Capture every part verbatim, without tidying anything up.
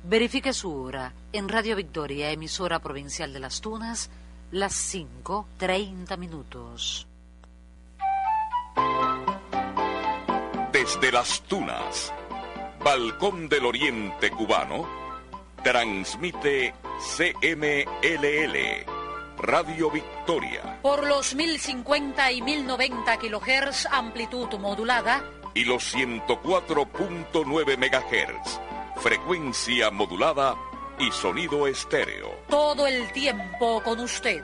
Verifique su hora. En Radio Victoria, emisora provincial de Las Tunas, las cinco treinta minutos. Desde Las Tunas, Balcón del Oriente Cubano, transmite C M L L, Radio Victoria. Por los mil cincuenta y mil noventa kilohertz, amplitud modulada. Y los ciento cuatro punto nueve megahertz, frecuencia modulada y sonido estéreo. Todo el tiempo con usted.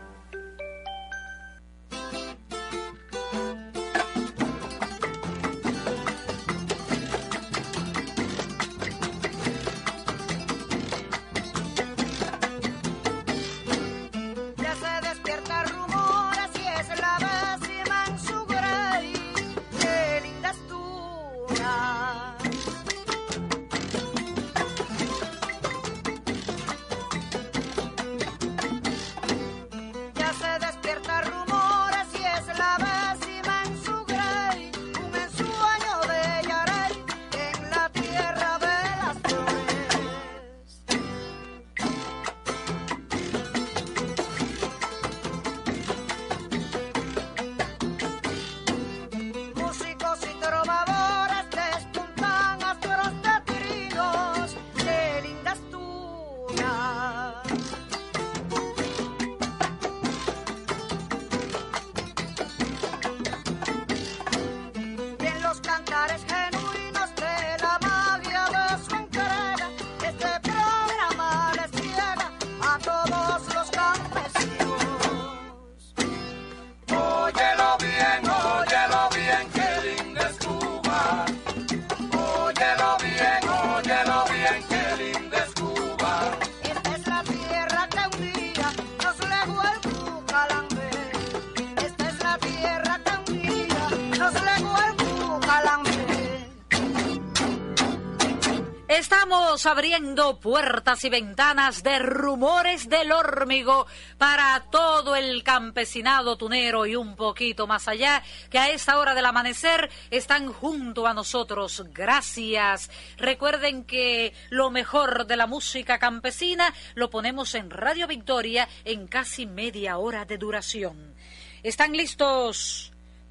Estamos abriendo puertas y ventanas de Rumores del Órmigo para todo el campesinado tunero y un poquito más allá, que a esta hora del amanecer están junto a nosotros. Gracias. Recuerden que lo mejor de la música campesina lo ponemos en Radio Victoria en casi media hora de duración. ¿Están listos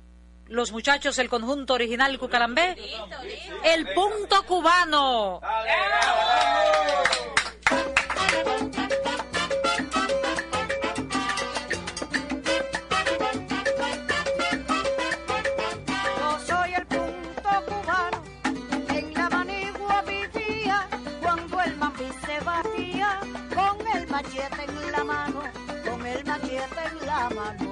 los muchachos del conjunto original Cucalambé? El punto cubano. Yo soy el punto cubano, en la Manigua vivía, cuando el mambí se batía, con el machete en la mano, con el machete en la mano.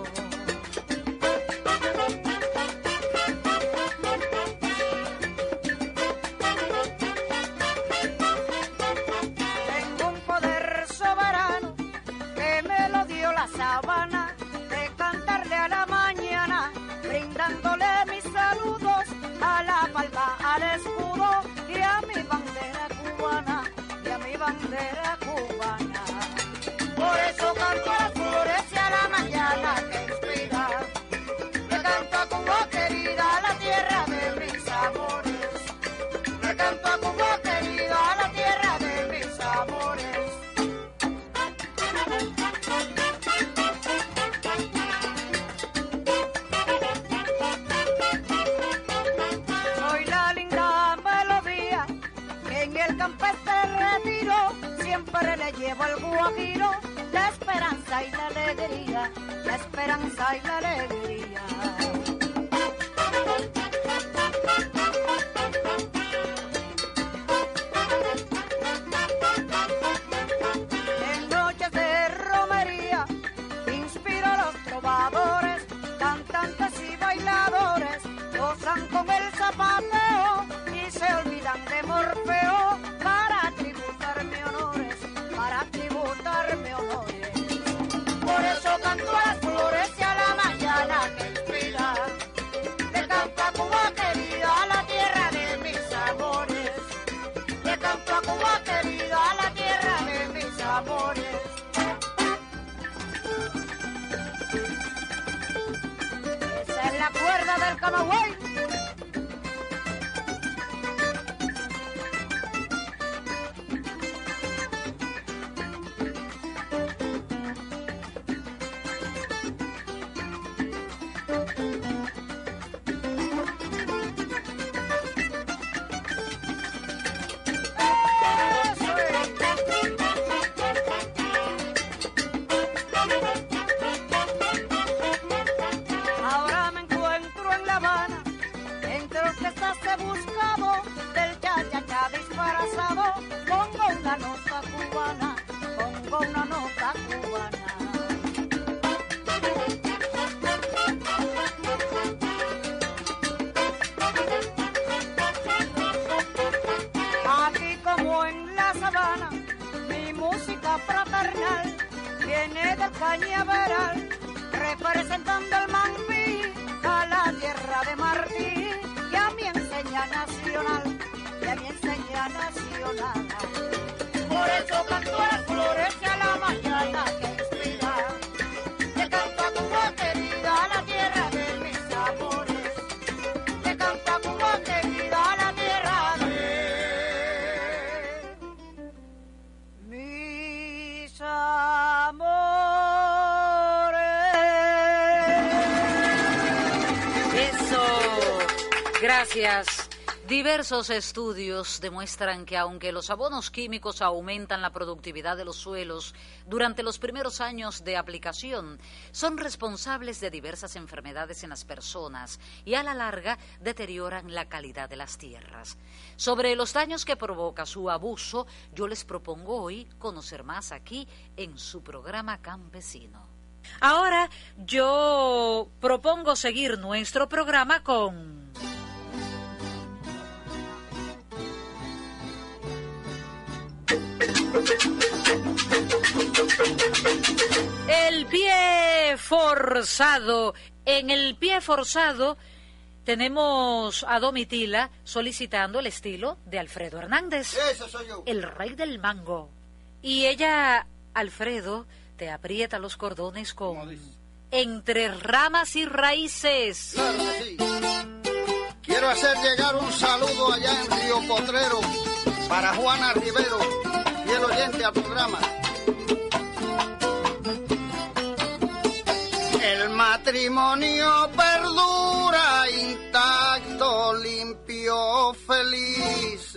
Sabana, de cantarle a la mañana, brindándole mis saludos a la palma, al escudo y a mi bandera cubana, y a mi bandera cubana. Por eso canto a las flores y a la mañana que inspira, le canto a Cuba querida, la tierra de mis amores, le canto a Cuba querida, la tierra de mis amores. Siempre le llevo el guajiro, la esperanza y la alegría, la esperanza y la alegría. En noches de romería, inspiro a los trovadores, cantantes y bailadores, gozan con el zapateo y se olvidan de Morfeo para tributarme honores, para tributarme honores. Por eso canto a las flores y a la mañana que inspira, en la sabana, mi música fraternal viene del cañaveral, representando el mambí a la tierra de Martí, y a mi enseña nacional, y a mi enseña nacional. Por eso canto a las flores y a la mañana que inspira, le canto a tu querida a la tierra de mis amores, le canto a tu querida a la tierra de mis amores. Eso, gracias. Diversos estudios demuestran que aunque los abonos químicos aumentan la productividad de los suelos durante los primeros años de aplicación, son responsables de diversas enfermedades en las personas y a la larga deterioran la calidad de las tierras. Sobre los daños que provoca su abuso, yo les propongo hoy conocer más aquí en su programa campesino. Ahora yo propongo seguir nuestro programa con... El pie forzado. En el pie forzado tenemos a Domitila solicitando el estilo de Alfredo Hernández. Eso soy yo. El rey del mango. Y ella, Alfredo, te aprieta los cordones con Entre ramas y raíces. Claro que sí. Quiero hacer llegar un saludo allá en Río Potrero para Juana Rivero, fiel oyente al programa. El matrimonio perdura intacto, limpio, feliz.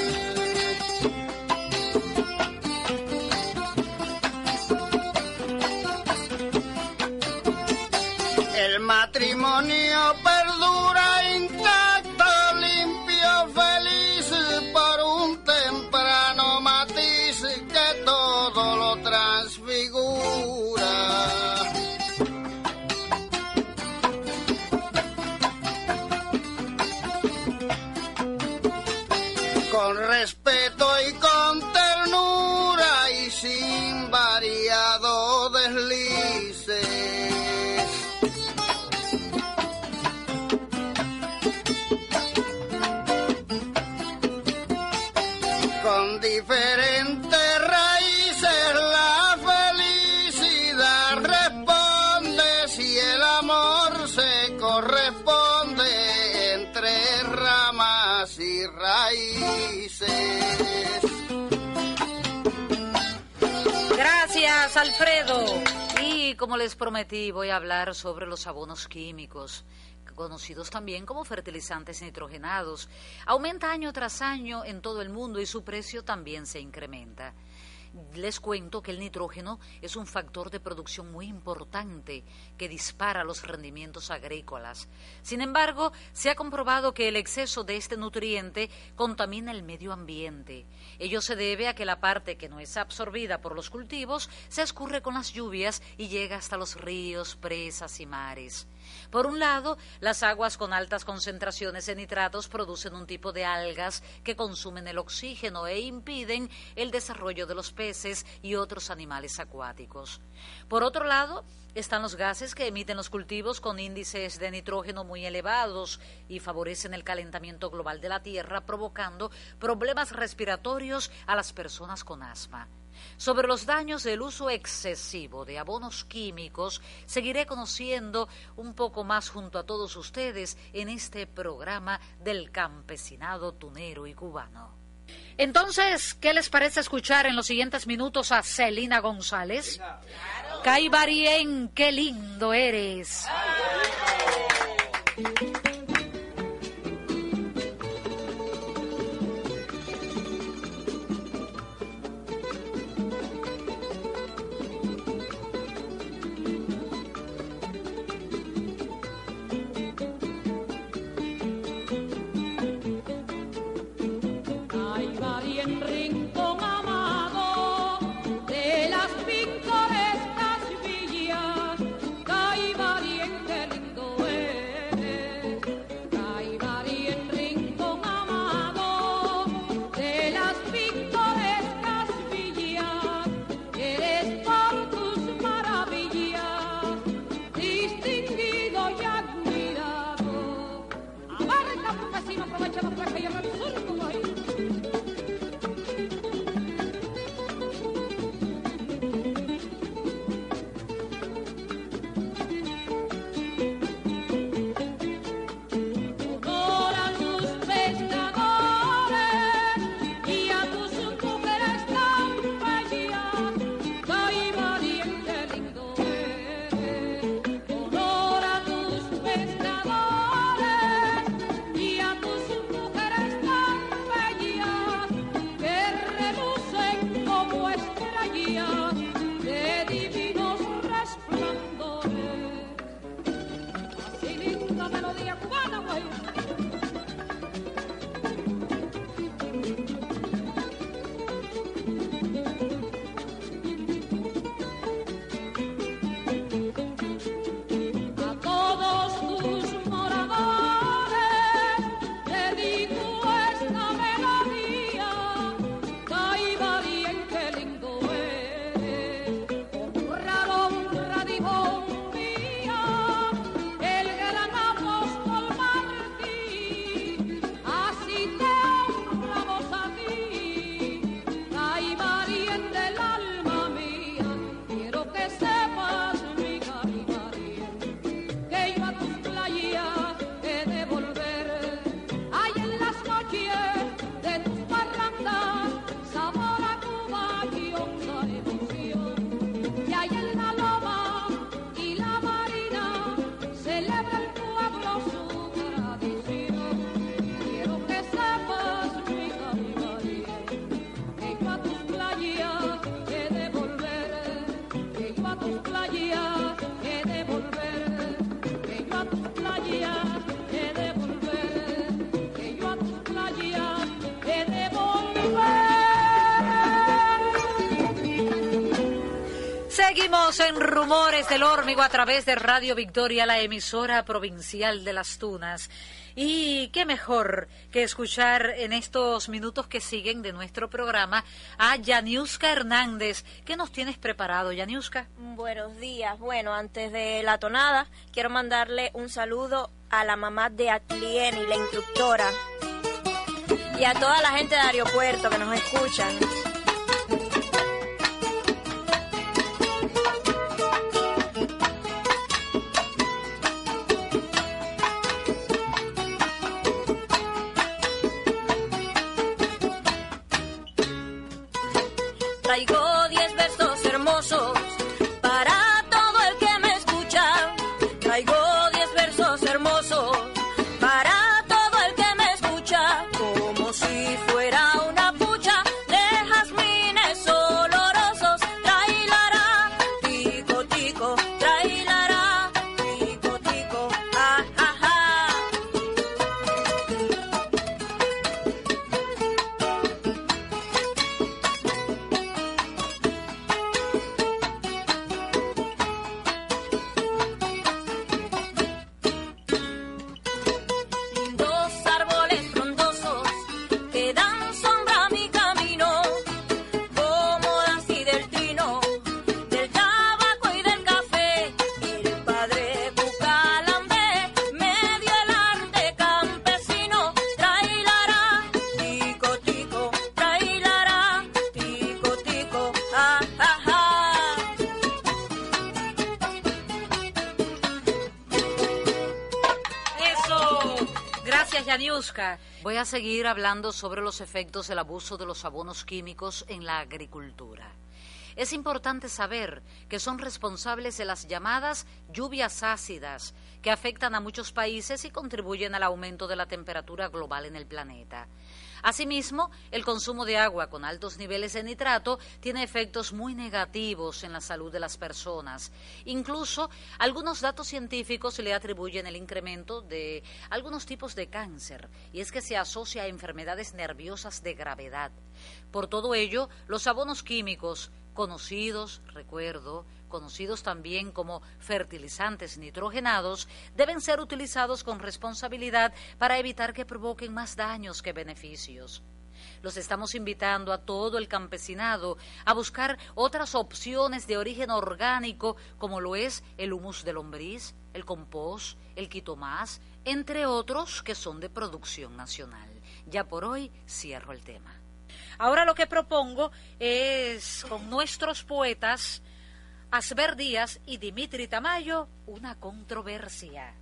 El matrimonio perdura intacto, limpio, feliz, por un temprano matiz que todo lo transfigura. Con respeto y con ternura y sin variado deslices. Con diferentes raíces la felicidad responde si el amor se corresponde entre ramas y raíces. Gracias, Alfredo. Y como les prometí, voy a hablar sobre los abonos químicos, conocidos también como fertilizantes nitrogenados. Aumenta año tras año en todo el mundo y su precio también se incrementa. Les cuento que el nitrógeno es un factor de producción muy importante que dispara los rendimientos agrícolas. Sin embargo, se ha comprobado que el exceso de este nutriente contamina el medio ambiente. Ello se debe a que la parte que no es absorbida por los cultivos se escurre con las lluvias y llega hasta los ríos, presas y mares. Por un lado, las aguas con altas concentraciones de nitratos producen un tipo de algas que consumen el oxígeno e impiden el desarrollo de los peces y otros animales acuáticos. Por otro lado, están los gases que emiten los cultivos con índices de nitrógeno muy elevados y favorecen el calentamiento global de la tierra, provocando problemas respiratorios a las personas con asma. Sobre los daños del uso excesivo de abonos químicos, seguiré conociendo un poco más junto a todos ustedes en este programa del campesinado tunero y cubano. Entonces, ¿qué les parece escuchar en los siguientes minutos a Celina González? Claro. Caibarien, qué lindo eres. De las pintorescas villas, Caibarien, Seguimos en Rumores del Órmigo a través de Radio Victoria, la emisora provincial de Las Tunas. Y qué mejor que escuchar en estos minutos que siguen de nuestro programa a Yaniuska Hernández. ¿Qué nos tienes preparado, Yaniuska? Buenos días. Bueno, antes de la tonada, quiero mandarle un saludo a la mamá de Atlieni, la instructora, y a toda la gente del aeropuerto que nos escuchan. Traigo diez versos hermosos para todo el que me escucha. Traigo diez versos hermosos para todo el que me escucha. Como si fuera una pucha de jazmines olorosos. Trailará, tico, tico, trailará, tico, tico, ah, ah, ah. Lindos árboles frondosos que dan sombra a mi camino, como así del trino, del tabaco y del café. El padre Bucalambe me dio el arte campesino. Trailará, tico, tico, trailará, tico, tico, ah, ah, ah. Eso. Gracias, Yaniuska. Voy a seguir hablando sobre los efectos del abuso de los abonos químicos en la agricultura. Es importante saber que son responsables de las llamadas lluvias ácidas, que afectan a muchos países y contribuyen al aumento de la temperatura global en el planeta. Asimismo, el consumo de agua con altos niveles de nitrato tiene efectos muy negativos en la salud de las personas. Incluso, algunos datos científicos le atribuyen el incremento de algunos tipos de cáncer, y es que se asocia a enfermedades nerviosas de gravedad. Por todo ello, los abonos químicos, conocidos, recuerdo, conocidos también como fertilizantes nitrogenados, deben ser utilizados con responsabilidad para evitar que provoquen más daños que beneficios. Los estamos invitando a todo el campesinado a buscar otras opciones de origen orgánico, como lo es el humus de lombriz, el compost, el quitomás, entre otros que son de producción nacional. Ya por hoy cierro el tema. Ahora lo que propongo es, con nuestros poetas Asber Díaz y Dimitri Tamayo, una controversia.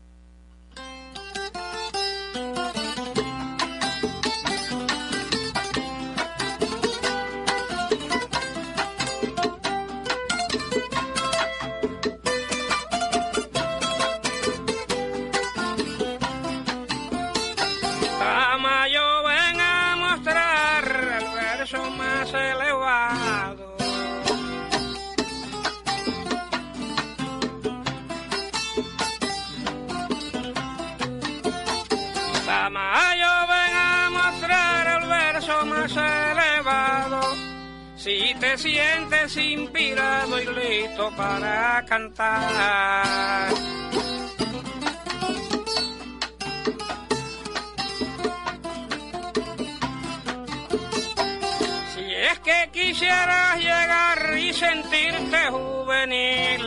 Tamayo, ven a mostrar el verso más elevado. Tamayo, ven a mostrar el verso más elevado. Si te sientes inspirado y listo para cantar. Si es que quisieras llegar y sentirte juvenil,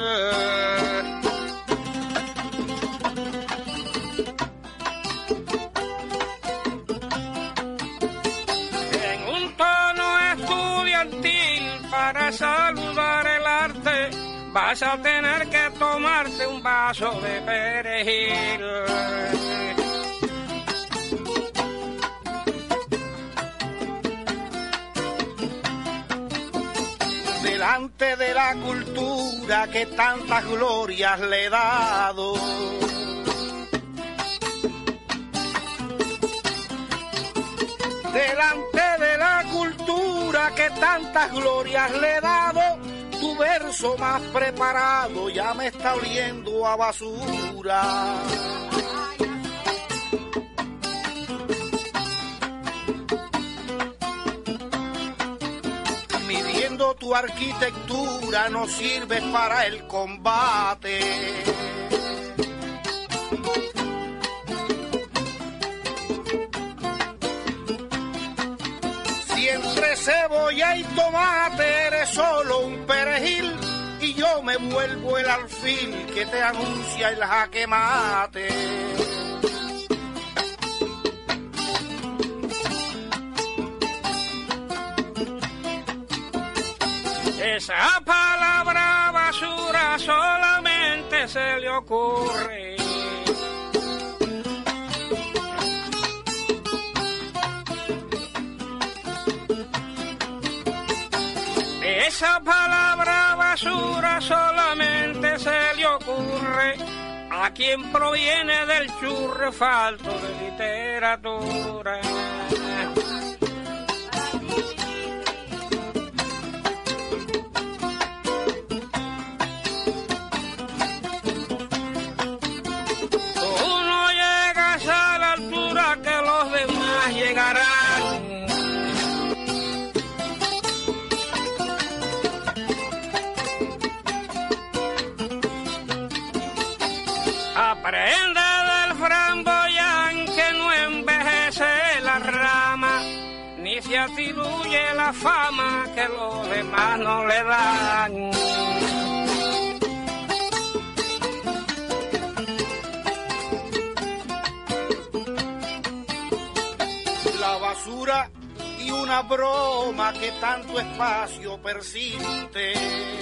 en un tono estudiantil para saludar el arte, vas a tener que tomarte un vaso de perejil. Delante de la cultura que tantas glorias le he dado, delante de la cultura que tantas glorias le he dado, tu verso más preparado ya me está oliendo a basura. Midiendo Siendo tu arquitectura no sirve para el combate. Si entre cebolla y tomate eres solo un perejil y yo me vuelvo el alfil que te anuncia el jaque mate. Esa palabra basura solamente se le ocurre esa palabra basura solamente se le ocurre a quien proviene del churre falto de literatura. Aprende del framboyán que no envejece la rama, ni se atribuye la fama que los demás no le dan. La basura y una broma que tanto espacio persiste.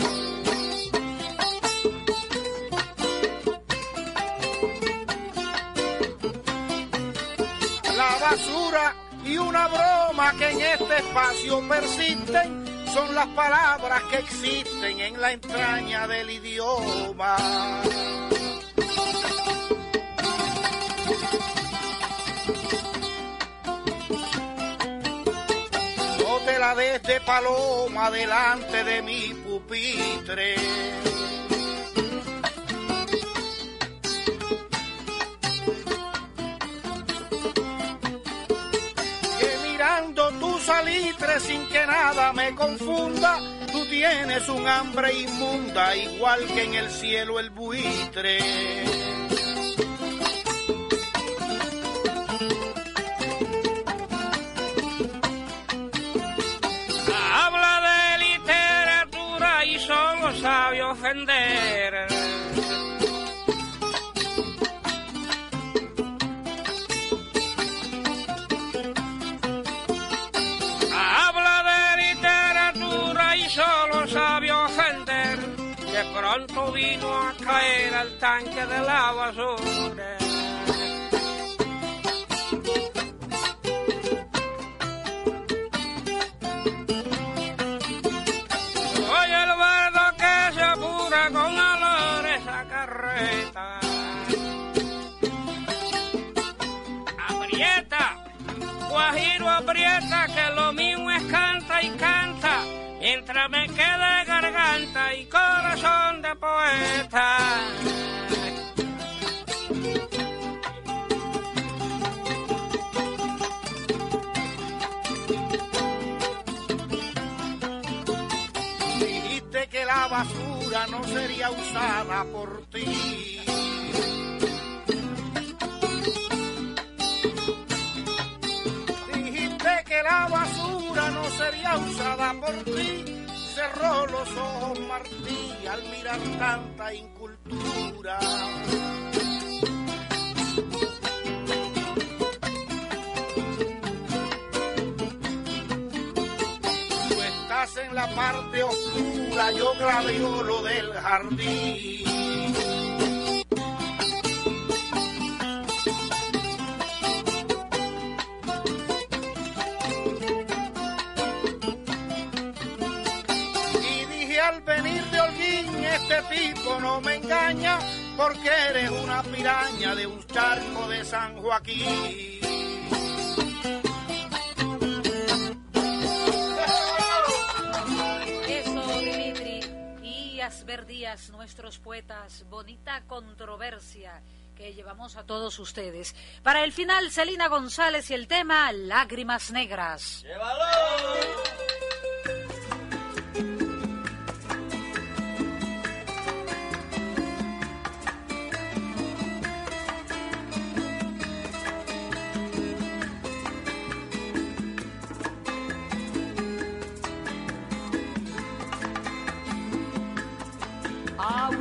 La basura y una broma que en este espacio persisten son las palabras que existen en la entraña del idioma. No te la des de paloma delante de mi pupitre. Tu salitre sin que nada me confunda, tú tienes un hambre inmunda igual que en el cielo el buitre. Habla de literatura y solo sabe ofender. De pronto vino a caer al tanque de la basura. Soy el bardo que se apura con olor esa carreta. Aprieta, guajiro aprieta, que lo mío es canta y canta. Mientras me quede garganta y corazón de poeta. Dijiste que la basura no sería usada por ti. Dijiste que la basura no sería usada por ti. Cerró los ojos Martí al mirar tanta incultura. Tú estás en la parte oscura, yo gladiolo del jardín. Al venir de Holguín este tipo no me engaña, porque eres una piraña de un charco de San Joaquín. Eso, Dimitri. Y Asverdías, nuestros poetas, bonita controversia que llevamos a todos ustedes. Para el final, Celina González y el tema Lágrimas Negras. ¡Llévalo!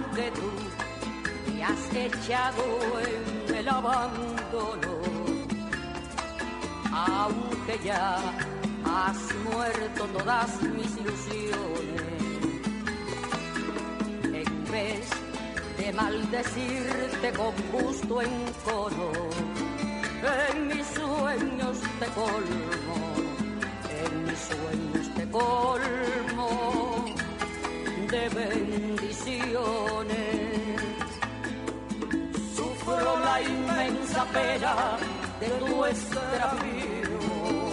que tú me has echado en el abandono, aunque ya has muerto todas mis ilusiones. En vez de maldecirte con gusto encono, en mis sueños te colmo, en mis sueños te colmo de bendiciones. Sufro la inmensa pena de tu extravío,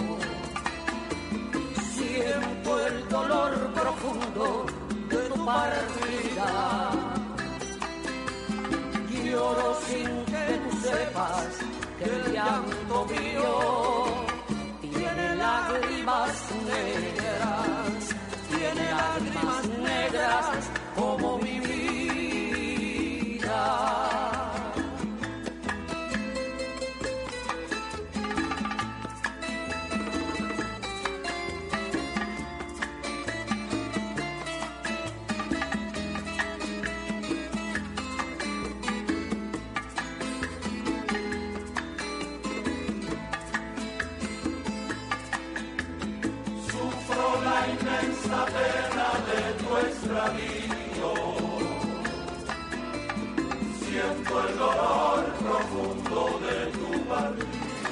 siento el dolor profundo de tu partida. Lloro sin que tú sepas que el llanto mío tiene lágrimas negras, tiene lágrimas negras como mi vida. La pena de tu extravío, siento el dolor profundo de tu partida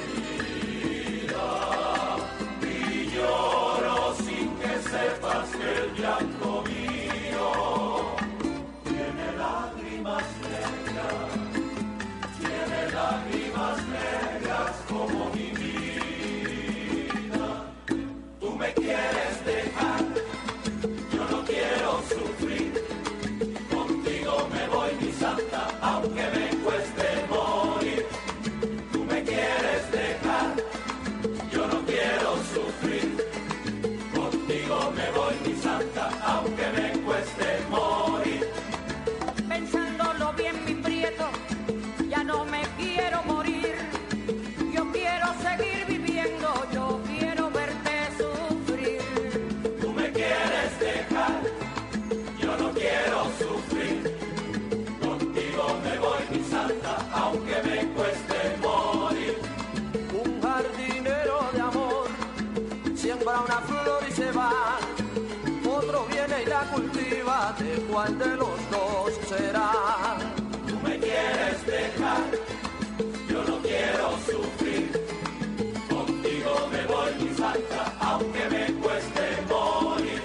y lloro sin que sepas que el llanto mío tiene lágrimas negras, tiene lágrimas negras como mi vida. Tú me quieres dejar, quiero sufrir, contigo me voy mi santa, aunque me cueste morir. Tú me quieres dejar, yo no quiero sufrir, contigo me voy mi santa, aunque me cueste morir. Pensándolo bien mi prieto, ya no me quiero morir, yo quiero seguir viviendo, yo quiero verte sufrir. Tú me quieres dejar, yo no quiero sufrir, contigo me voy mi santa, aunque me cueste morir. Un jardinero de amor siembra una flor y se va, otro viene y la cultiva, ¿de cuál de los dos será? Tú me quieres dejar, yo no quiero sufrir, contigo me voy mi santa, aunque me cueste morir.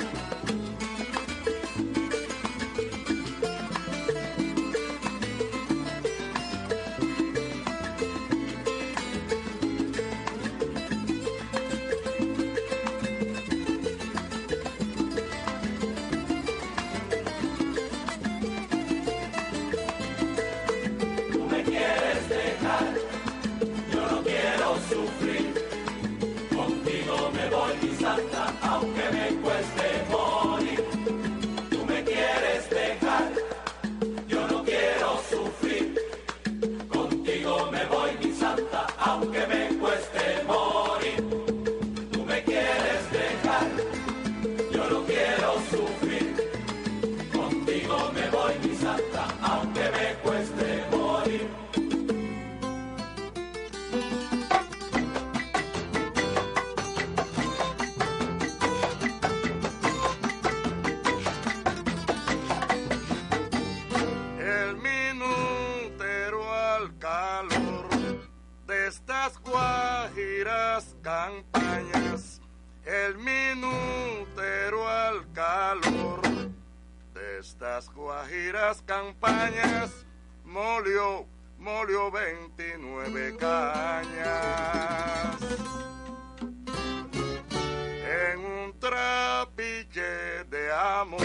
Aunque me cueste morir, tú me quieres dejar, yo no quiero sufrir, contigo me voy mi santa, aunque me cueste morir. Tú me quieres dejar, yo no quiero sufrir, contigo me voy mi santa, aunque me cueste morir. Estas guajiras campañas, el minutero al calor de estas guajiras campañas molió, molió veintinueve cañas en un trapiche de amor.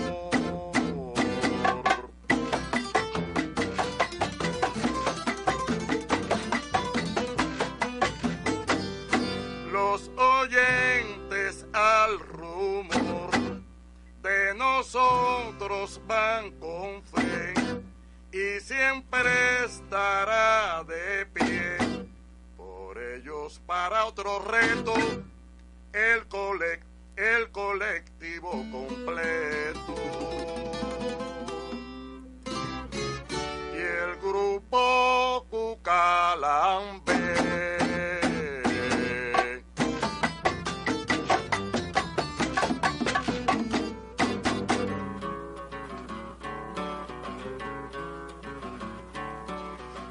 Los oyentes al rumor de nosotros van con fe y siempre estará de pie. Por ellos para otro reto el, colect, el colectivo completo.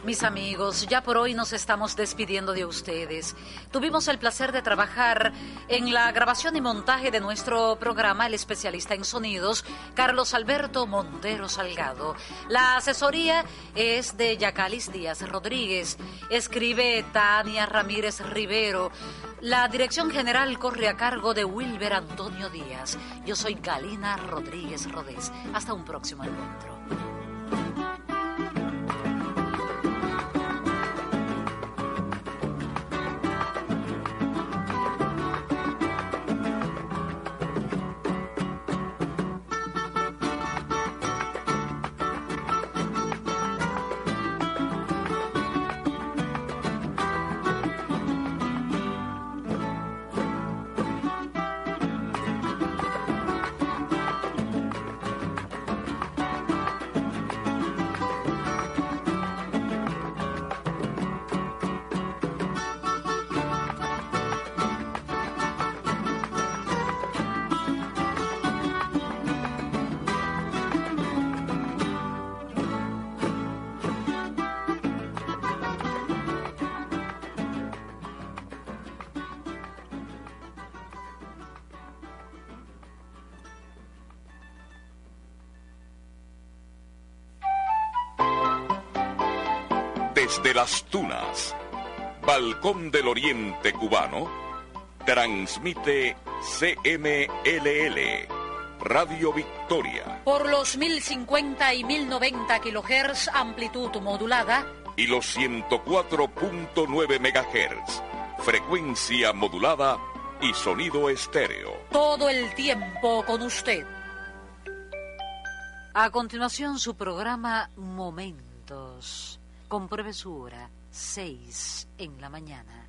Mis amigos, ya por hoy nos estamos despidiendo de ustedes. Tuvimos el placer de trabajar en la grabación y montaje de nuestro programa, el especialista en sonidos, Carlos Alberto Montero Salgado. La asesoría es de Yacalis Díaz Rodríguez. Escribe Tania Ramírez Rivero. La dirección general corre a cargo de Wilber Antonio Díaz. Yo soy Galina Rodríguez Rodés. Hasta un próximo encuentro. Desde Las Tunas, Balcón del Oriente Cubano, transmite C M L L, Radio Victoria. Por los mil cincuenta y mil noventa kilohertz, amplitud modulada. Y los ciento cuatro punto nueve megahertz, frecuencia modulada y sonido estéreo. Todo el tiempo con usted. A continuación, su programa Momentos. Compruebe su hora, seis en la mañana.